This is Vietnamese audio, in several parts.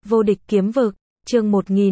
Vô địch kiếm vực, chương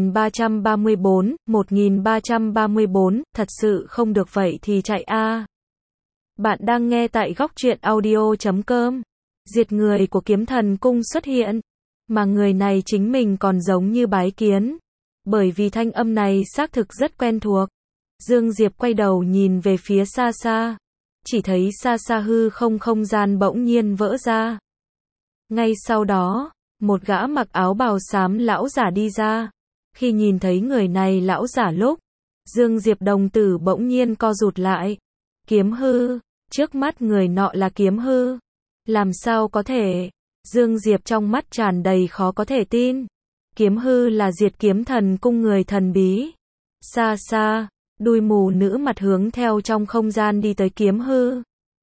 1334, thật sự không được vậy thì chạy a. Bạn đang nghe tại góc truyện audio.com. Diệt người của kiếm thần cung xuất hiện, mà người này chính mình còn giống như bái kiến. Bởi vì thanh âm này xác thực rất quen thuộc. Dương Diệp quay đầu nhìn về phía xa xa, chỉ thấy xa xa hư không gian bỗng nhiên vỡ ra. Ngay sau đó, một gã mặc áo bào xám lão giả đi ra. Khi nhìn thấy người này lão giả lúc, Dương Diệp đồng tử bỗng nhiên co rụt lại. Kiếm hư, trước mắt người nọ là kiếm hư. Làm sao có thể? Dương Diệp trong mắt tràn đầy khó có thể tin. Kiếm hư là diệt kiếm thần cung người thần bí. Xa xa, đuôi mù nữ mặt hướng theo trong không gian đi tới kiếm hư.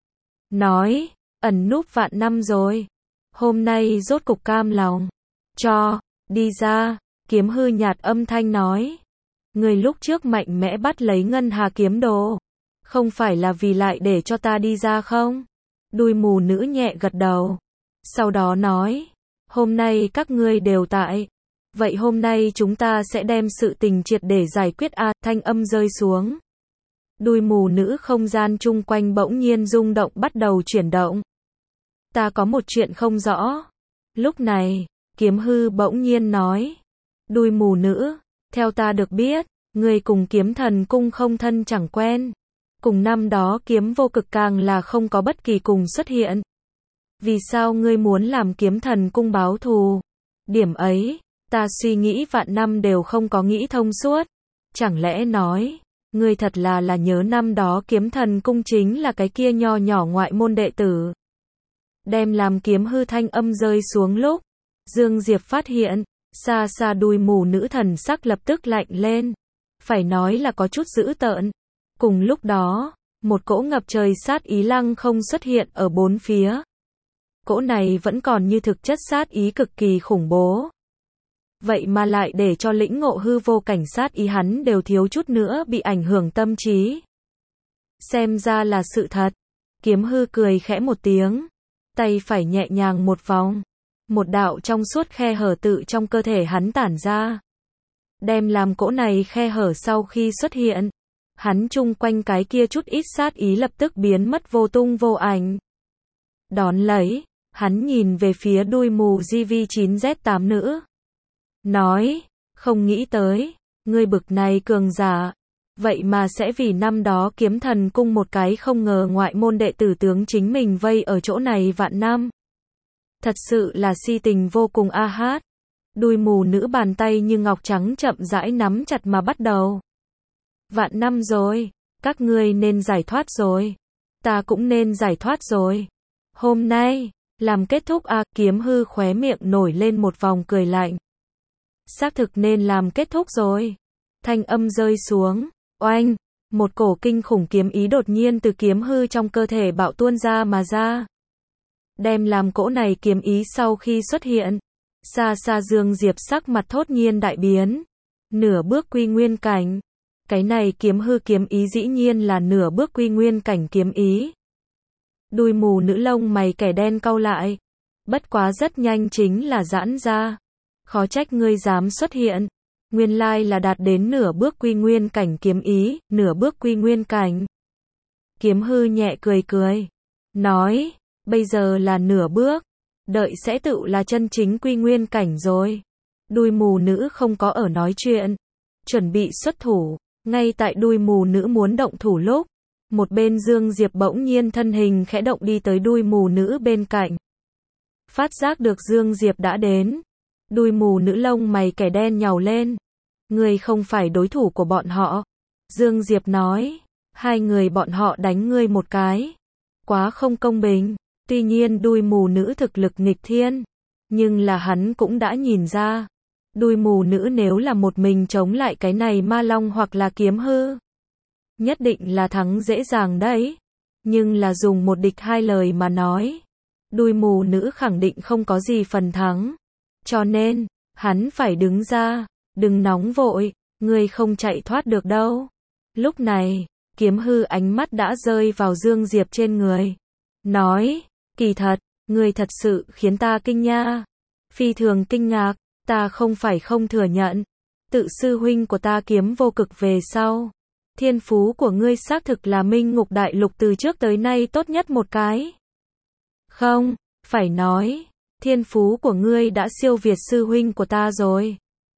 Nói, ẩn núp vạn năm rồi. Hôm nay rốt cục cam lòng. Cho, đi ra, kiếm hư nhạt âm thanh nói. Người lúc trước mạnh mẽ bắt lấy ngân hà kiếm đồ. Không phải là vì lại để cho ta đi ra không? Đuôi mù nữ nhẹ gật đầu. Sau đó nói, hôm nay các ngươi đều tại. Vậy hôm nay chúng ta sẽ đem sự tình triệt để giải quyết a. Thanh âm rơi xuống. Đuôi mù nữ không gian chung quanh bỗng nhiên rung động bắt đầu chuyển động. Ta có một chuyện không rõ. Lúc này, kiếm hư bỗng nhiên nói. Đuôi mù nữ, theo ta được biết, người cùng kiếm thần cung không thân chẳng quen. Cùng năm đó kiếm vô cực càng là không có bất kỳ cùng xuất hiện. Vì sao ngươi muốn làm kiếm thần cung báo thù? Điểm ấy, ta suy nghĩ vạn năm đều không có nghĩ thông suốt. Chẳng lẽ nói, ngươi thật là nhớ năm đó kiếm thần cung chính là cái kia nho nhỏ ngoại môn đệ tử. Đem làm kiếm hư thanh âm rơi xuống lúc, Dương Diệp phát hiện, xa xa đuôi mù nữ thần sắc lập tức lạnh lên. Phải nói là có chút dữ tợn. Cùng lúc đó, một cỗ ngập trời sát ý lăng không xuất hiện ở bốn phía. Cỗ này vẫn còn như thực chất sát ý cực kỳ khủng bố. Vậy mà lại để cho lĩnh ngộ hư vô cảnh sát ý hắn đều thiếu chút nữa bị ảnh hưởng tâm trí. Xem ra là sự thật. Kiếm hư cười khẽ một tiếng. Tay phải nhẹ nhàng một vòng. Một đạo trong suốt khe hở tự trong cơ thể hắn tản ra. Đem làm cỗ này khe hở sau khi xuất hiện. Hắn chung quanh cái kia chút ít sát ý lập tức biến mất vô tung vô ảnh. Đón lấy, hắn nhìn về phía đuôi mù GV9Z8 nữ. Nói, không nghĩ tới, ngươi bực này cường giả. Vậy mà sẽ vì năm đó kiếm thần cung một cái không ngờ ngoại môn đệ tử tướng chính mình vây ở chỗ này vạn năm. Thật sự là si tình vô cùng a hát. Đuôi mù nữ bàn tay như ngọc trắng chậm rãi nắm chặt mà bắt đầu. Vạn năm rồi, các ngươi nên giải thoát rồi. Ta cũng nên giải thoát rồi. Hôm nay, làm kết thúc a. Kiếm hư khóe miệng nổi lên một vòng cười lạnh. Xác thực nên làm kết thúc rồi. Thanh âm rơi xuống, oanh, một cổ kinh khủng kiếm ý đột nhiên từ kiếm hư trong cơ thể bạo tuôn ra mà ra. Đem làm cỗ này kiếm ý sau khi xuất hiện. Xa xa Dương Diệp sắc mặt thốt nhiên đại biến. Nửa bước quy nguyên cảnh. Cái này kiếm hư kiếm ý dĩ nhiên là nửa bước quy nguyên cảnh kiếm ý. Đuôi mù nữ lông mày kẻ đen cau lại. Bất quá rất nhanh chính là giãn ra. Khó trách ngươi dám xuất hiện. Nguyên lai là đạt đến nửa bước quy nguyên cảnh kiếm ý, nửa bước quy nguyên cảnh. Kiếm hư nhẹ cười cười. Nói, bây giờ là nửa bước. Đợi sẽ tự là chân chính quy nguyên cảnh rồi. Đuôi mù nữ không có ở nói chuyện. Chuẩn bị xuất thủ. Ngay tại đuôi mù nữ muốn động thủ lúc. Một bên Dương Diệp bỗng nhiên thân hình khẽ động đi tới đuôi mù nữ bên cạnh. Phát giác được Dương Diệp đã đến. Đuôi mù nữ lông mày kẻ đen nhàu lên. Ngươi không phải đối thủ của bọn họ. Dương Diệp nói. Hai người bọn họ đánh ngươi một cái. Quá không công bình. Tuy nhiên đuôi mù nữ thực lực nghịch thiên. Nhưng là hắn cũng đã nhìn ra. Đuôi mù nữ nếu là một mình chống lại cái này ma long hoặc là kiếm hư. Nhất định là thắng dễ dàng đấy. Nhưng là dùng một địch hai lời mà nói. Đuôi mù nữ khẳng định không có gì phần thắng. Cho nên, hắn phải đứng ra. Đừng nóng vội, ngươi không chạy thoát được đâu. Lúc này, kiếm hư ánh mắt đã rơi vào Dương Diệp trên người. Nói, kỳ thật, ngươi thật sự khiến ta kinh nha. Phi thường kinh ngạc, ta không phải không thừa nhận. Tự sư huynh của ta kiếm vô cực về sau. Thiên phú của ngươi xác thực là Minh Ngục Đại Lục từ trước tới nay tốt nhất một cái. Không, phải nói, thiên phú của ngươi đã siêu việt sư huynh của ta rồi.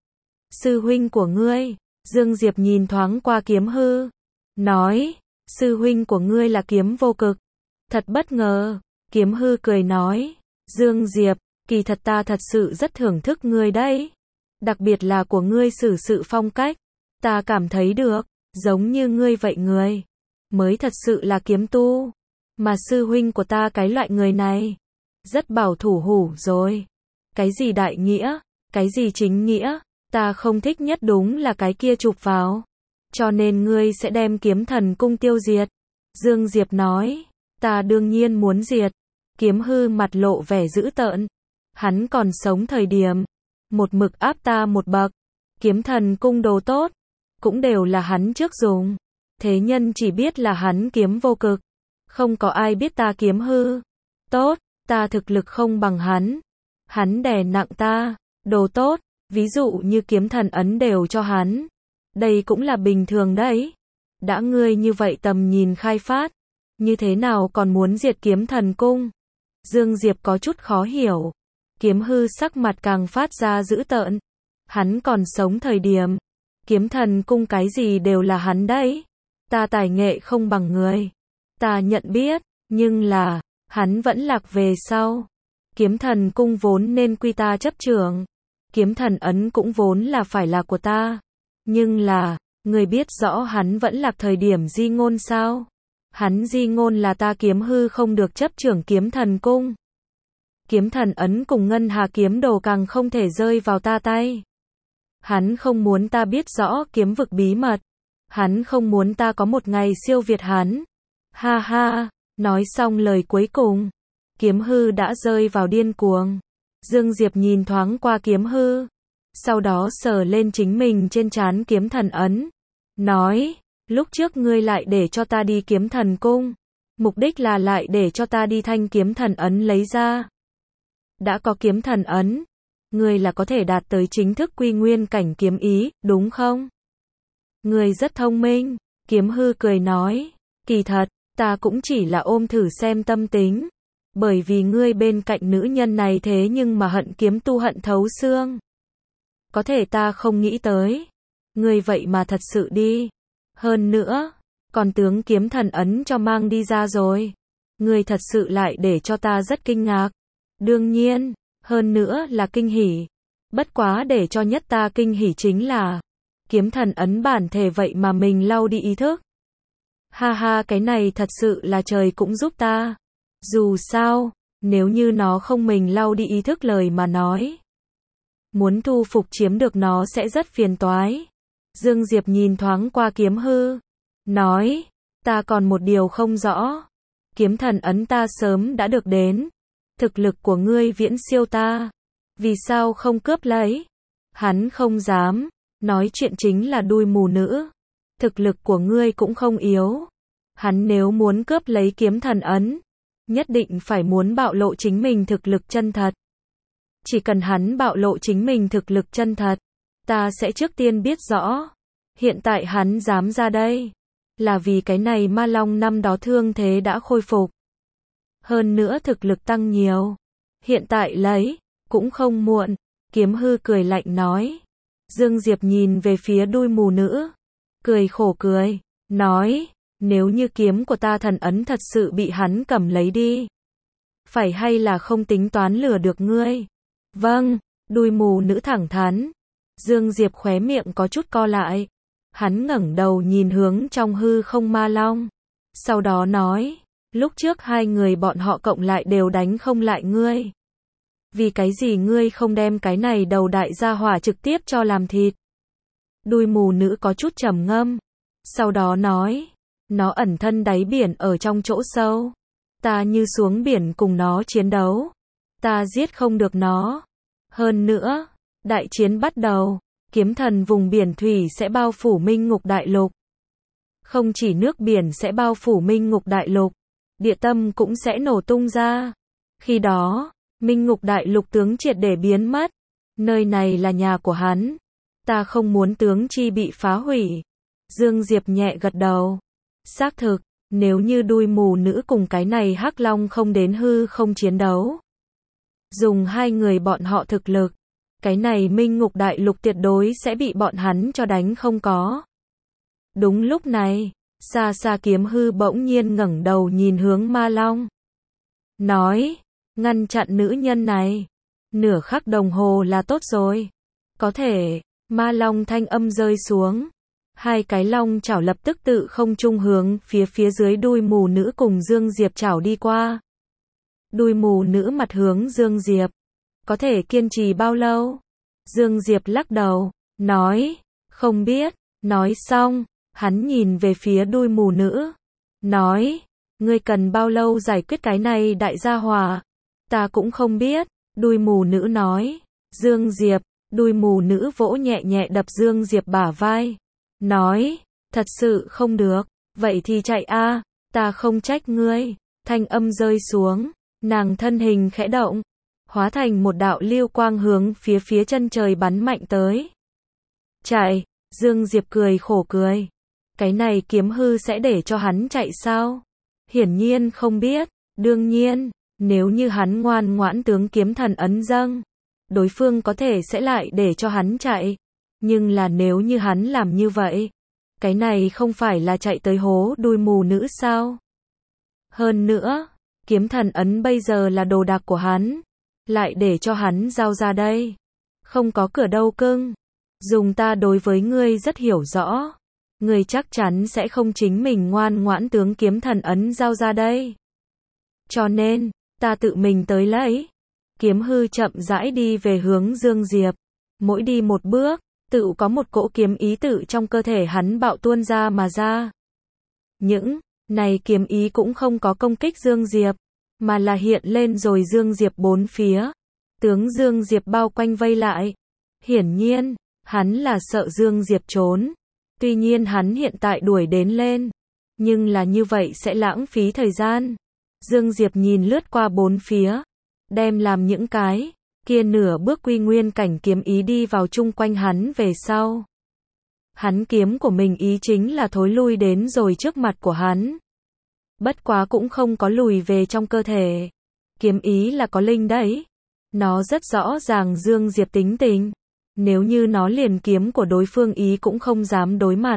Sư huynh của ngươi, Dương Diệp nhìn thoáng qua Kiếm Hư, nói, sư huynh của ngươi là Kiếm Vô Cực. Thật bất ngờ, Kiếm Hư cười nói, Dương Diệp, kỳ thật ta thật sự rất thưởng thức ngươi đấy. Đặc biệt là của ngươi xử sự phong cách, ta cảm thấy được, giống như ngươi vậy người, mới thật sự là kiếm tu. Mà sư huynh của ta cái loại người này, rất bảo thủ hủ rồi. Cái gì đại nghĩa, cái gì chính nghĩa, ta không thích nhất đúng là cái kia chụp vào. Cho nên ngươi sẽ đem Kiếm Thần Cung tiêu diệt. Dương Diệp nói, ta đương nhiên muốn diệt. Kiếm Hư mặt lộ vẻ dữ tợn. Hắn còn sống thời điểm, một mực áp ta một bậc. Kiếm Thần Cung đồ tốt, cũng đều là hắn trước dùng. Thế nhân chỉ biết là hắn kiếm vô cực. Không có ai biết ta Kiếm Hư. Tốt, ta thực lực không bằng hắn. Hắn đè nặng ta, đồ tốt, ví dụ như kiếm thần ấn đều cho hắn. Đây cũng là bình thường đấy. Đã ngươi như vậy tầm nhìn khai phát, như thế nào còn muốn diệt Kiếm Thần Cung? Dương Diệp có chút khó hiểu. Kiếm Hư sắc mặt càng phát ra dữ tợn. Hắn còn sống thời điểm, Kiếm Thần Cung cái gì đều là hắn đấy. Ta tài nghệ không bằng người, ta nhận biết, nhưng là, hắn vẫn lạc về sau. Kiếm Thần Cung vốn nên quy ta chấp trưởng. Kiếm Thần Ấn cũng vốn là phải là của ta. Nhưng là, người biết rõ hắn vẫn lạc thời điểm di ngôn sao? Hắn di ngôn là ta Kiếm Hư không được chấp trưởng Kiếm Thần Cung. Kiếm Thần Ấn cùng Ngân Hà Kiếm Đồ càng không thể rơi vào ta tay. Hắn không muốn ta biết rõ kiếm vực bí mật. Hắn không muốn ta có một ngày siêu việt hắn. Ha ha, nói xong lời cuối cùng, Kiếm Hư đã rơi vào điên cuồng. Dương Diệp nhìn thoáng qua Kiếm Hư, sau đó sờ lên chính mình trên trán Kiếm Thần Ấn, nói, lúc trước ngươi lại để cho ta đi Kiếm Thần Cung, mục đích là lại để cho ta đi thanh Kiếm Thần Ấn lấy ra. Đã có Kiếm Thần Ấn, ngươi là có thể đạt tới chính thức quy nguyên cảnh kiếm ý, đúng không? Ngươi rất thông minh. Kiếm Hư cười nói, kỳ thật, ta cũng chỉ là ôm thử xem tâm tính. Bởi vì ngươi bên cạnh nữ nhân này thế nhưng mà hận kiếm tu hận thấu xương. Có thể ta không nghĩ tới. Ngươi vậy mà thật sự đi. Hơn nữa, còn tướng Kiếm Thần Ấn cho mang đi ra rồi. Ngươi thật sự lại để cho ta rất kinh ngạc. Đương nhiên, hơn nữa là kinh hỉ. Bất quá để cho nhất ta kinh hỉ chính là Kiếm Thần Ấn bản thể vậy mà mình lau đi ý thức. Ha ha, cái này thật sự là trời cũng giúp ta. Dù sao, nếu như nó không mình lau đi ý thức lời mà nói, muốn thu phục chiếm được nó sẽ rất phiền toái. Dương Diệp nhìn thoáng qua Kiếm Hư, nói, ta còn một điều không rõ. Kiếm Thần Ấn ta sớm đã được đến. Thực lực của ngươi viễn siêu ta. Vì sao không cướp lấy? Hắn không dám. Nói chuyện chính là đuôi mù nữ. Thực lực của ngươi cũng không yếu. Hắn nếu muốn cướp lấy Kiếm Thần Ấn, nhất định phải muốn bạo lộ chính mình thực lực chân thật. Chỉ cần hắn bạo lộ chính mình thực lực chân thật, ta sẽ trước tiên biết rõ. Hiện tại hắn dám ra đây, là vì cái này Ma Long năm đó thương thế đã khôi phục. Hơn nữa thực lực tăng nhiều. Hiện tại lấy, cũng không muộn. Kiếm Hư cười lạnh nói. Dương Diệp nhìn về phía đuôi mù nữ, cười khổ cười, nói, nếu như kiếm của ta thần ấn thật sự bị hắn cầm lấy đi, phải hay là không tính toán lừa được ngươi? Vâng, đuôi mù nữ thẳng thắn. Dương Diệp khóe miệng có chút co lại. Hắn ngẩng đầu nhìn hướng trong hư không Ma Long. Sau đó nói, lúc trước hai người bọn họ cộng lại đều đánh không lại ngươi. Vì cái gì ngươi không đem cái này đầu đại gia hỏa trực tiếp cho làm thịt? Đuôi mù nữ có chút trầm ngâm. Sau đó nói, nó ẩn thân đáy biển ở trong chỗ sâu. Ta như xuống biển cùng nó chiến đấu. Ta giết không được nó. Hơn nữa, đại chiến bắt đầu, kiếm thần vùng biển thủy sẽ bao phủ Minh Ngục Đại Lục. Không chỉ nước biển sẽ bao phủ Minh Ngục Đại Lục, địa tâm cũng sẽ nổ tung ra. Khi đó, Minh Ngục Đại Lục tướng triệt để biến mất. Nơi này là nhà của hắn. Ta không muốn tướng chi bị phá hủy. Dương Diệp nhẹ gật đầu. Xác thực, nếu như đuôi mù nữ cùng cái này hắc long không đến hư không chiến đấu. Dùng hai người bọn họ thực lực. Cái này Minh Ngục Đại Lục tuyệt đối sẽ bị bọn hắn cho đánh không có. Đúng lúc này, xa xa Kiếm Hư bỗng nhiên ngẩng đầu nhìn hướng Ma Long. Nói, ngăn chặn nữ nhân này. Nửa khắc đồng hồ là tốt rồi. Có thể, Ma Long thanh âm rơi xuống. Hai cái long chảo lập tức tự không trung hướng phía dưới đuôi mù nữ cùng Dương Diệp chảo đi qua. Đuôi mù nữ mặt hướng Dương Diệp. Có thể kiên trì bao lâu? Dương Diệp lắc đầu, nói, không biết. Nói xong, hắn nhìn về phía đuôi mù nữ. Nói, ngươi cần bao lâu giải quyết cái này đại gia hỏa? Ta cũng không biết. Đuôi mù nữ nói. Dương Diệp, đuôi mù nữ vỗ nhẹ nhẹ đập Dương Diệp bả vai. Nói, thật sự không được. Vậy thì chạy a, ta không trách ngươi. Thanh âm rơi xuống, nàng thân hình khẽ động. Hóa thành một đạo lưu quang hướng phía chân trời bắn mạnh tới. Chạy, Dương Diệp cười khổ cười. Cái này Kiếm Hư sẽ để cho hắn chạy sao? Hiển nhiên không biết. Đương nhiên, nếu như hắn ngoan ngoãn tướng kiếm thần ấn dâng, đối phương có thể sẽ lại để cho hắn chạy. Nhưng là nếu như hắn làm như vậy, cái này không phải là chạy tới hố đuôi mù nữ sao? Hơn nữa, kiếm thần ấn bây giờ là đồ đạc của hắn. Lại để cho hắn giao ra đây. Không có cửa đâu cưng. Dùng ta đối với ngươi rất hiểu rõ. Ngươi chắc chắn sẽ không chính mình ngoan ngoãn tướng kiếm thần ấn giao ra đây. Cho nên, ta tự mình tới lấy. Kiếm Hư chậm rãi đi về hướng Dương Diệp. Mỗi đi một bước, tự có một cỗ kiếm ý tự trong cơ thể hắn bạo tuôn ra mà ra. Những này kiếm ý cũng không có công kích Dương Diệp, mà là hiện lên rồi Dương Diệp bốn phía. Tướng Dương Diệp bao quanh vây lại. Hiển nhiên, hắn là sợ Dương Diệp trốn. Tuy nhiên hắn hiện tại đuổi đến lên. Nhưng là như vậy sẽ lãng phí thời gian. Dương Diệp nhìn lướt qua bốn phía. Đem làm những cái kia nửa bước quy nguyên cảnh kiếm ý đi vào chung quanh hắn về sau. Hắn kiếm của mình ý chính là thối lui đến rồi trước mặt của hắn. Bất quá cũng không có lùi về trong cơ thể. Kiếm ý là có linh đấy. Nó rất rõ ràng Dương Diệp tính tình. Nếu như nó liền kiếm của đối phương ý cũng không dám đối mặt.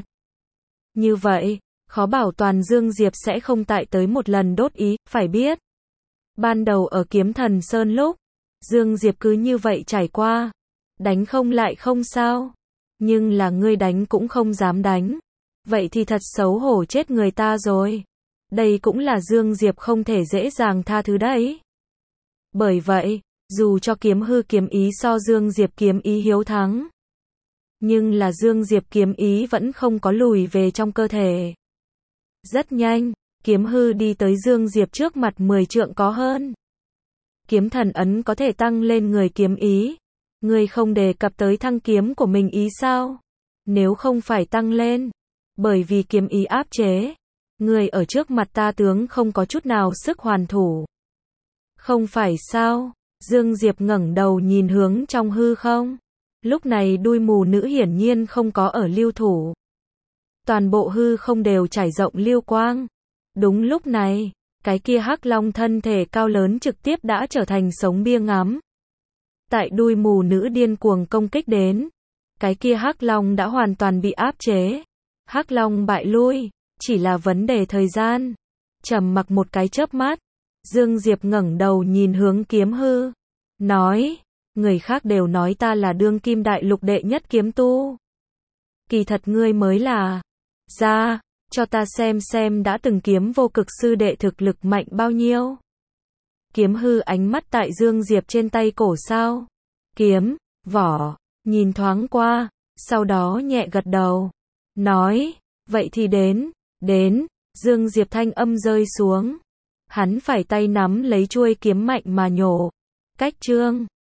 Như vậy, khó bảo toàn Dương Diệp sẽ không tại tới một lần đốt ý, phải biết. Ban đầu ở Kiếm Thần Sơn lúc, Dương Diệp cứ như vậy trải qua. Đánh không lại không sao. Nhưng là ngươi đánh cũng không dám đánh. Vậy thì thật xấu hổ chết người ta rồi. Đây cũng là Dương Diệp không thể dễ dàng tha thứ đấy. Bởi vậy, dù cho Kiếm Hư kiếm ý so Dương Diệp kiếm ý hiếu thắng, nhưng là Dương Diệp kiếm ý vẫn không có lùi về trong cơ thể. Rất nhanh, Kiếm Hư đi tới Dương Diệp trước mặt 10 trượng có hơn. Kiếm thần ấn có thể tăng lên người kiếm ý. Ngươi không đề cập tới thăng kiếm của mình ý sao? Nếu không phải tăng lên, bởi vì kiếm ý áp chế, ngươi ở trước mặt ta tướng không có chút nào sức hoàn thủ. Không phải sao? Dương Diệp ngẩng đầu nhìn hướng trong hư không. Lúc này đuôi mù nữ hiển nhiên không có ở lưu thủ. Toàn bộ hư không đều trải rộng lưu quang. Đúng lúc này, cái kia hắc long thân thể cao lớn trực tiếp đã trở thành sống bia ngắm. Tại đuôi mù nữ điên cuồng công kích đến, cái kia hắc long đã hoàn toàn bị áp chế. Hắc long bại lui, chỉ là vấn đề thời gian. Trầm mặc một cái chớp mắt, Dương Diệp ngẩng đầu nhìn hướng Kiếm Hư, nói, người khác đều nói ta là đương kim đại lục đệ nhất kiếm tu. Kỳ thật ngươi mới là. Ra, cho ta xem đã từng kiếm vô cực sư đệ thực lực mạnh bao nhiêu. Kiếm Hư ánh mắt tại Dương Diệp trên tay cổ sao. Kiếm, vỏ, nhìn thoáng qua, sau đó nhẹ gật đầu. Nói, vậy thì đến, Dương Diệp thanh âm rơi xuống. Hắn phải tay nắm lấy chuôi kiếm mạnh mà nhổ. Cách chương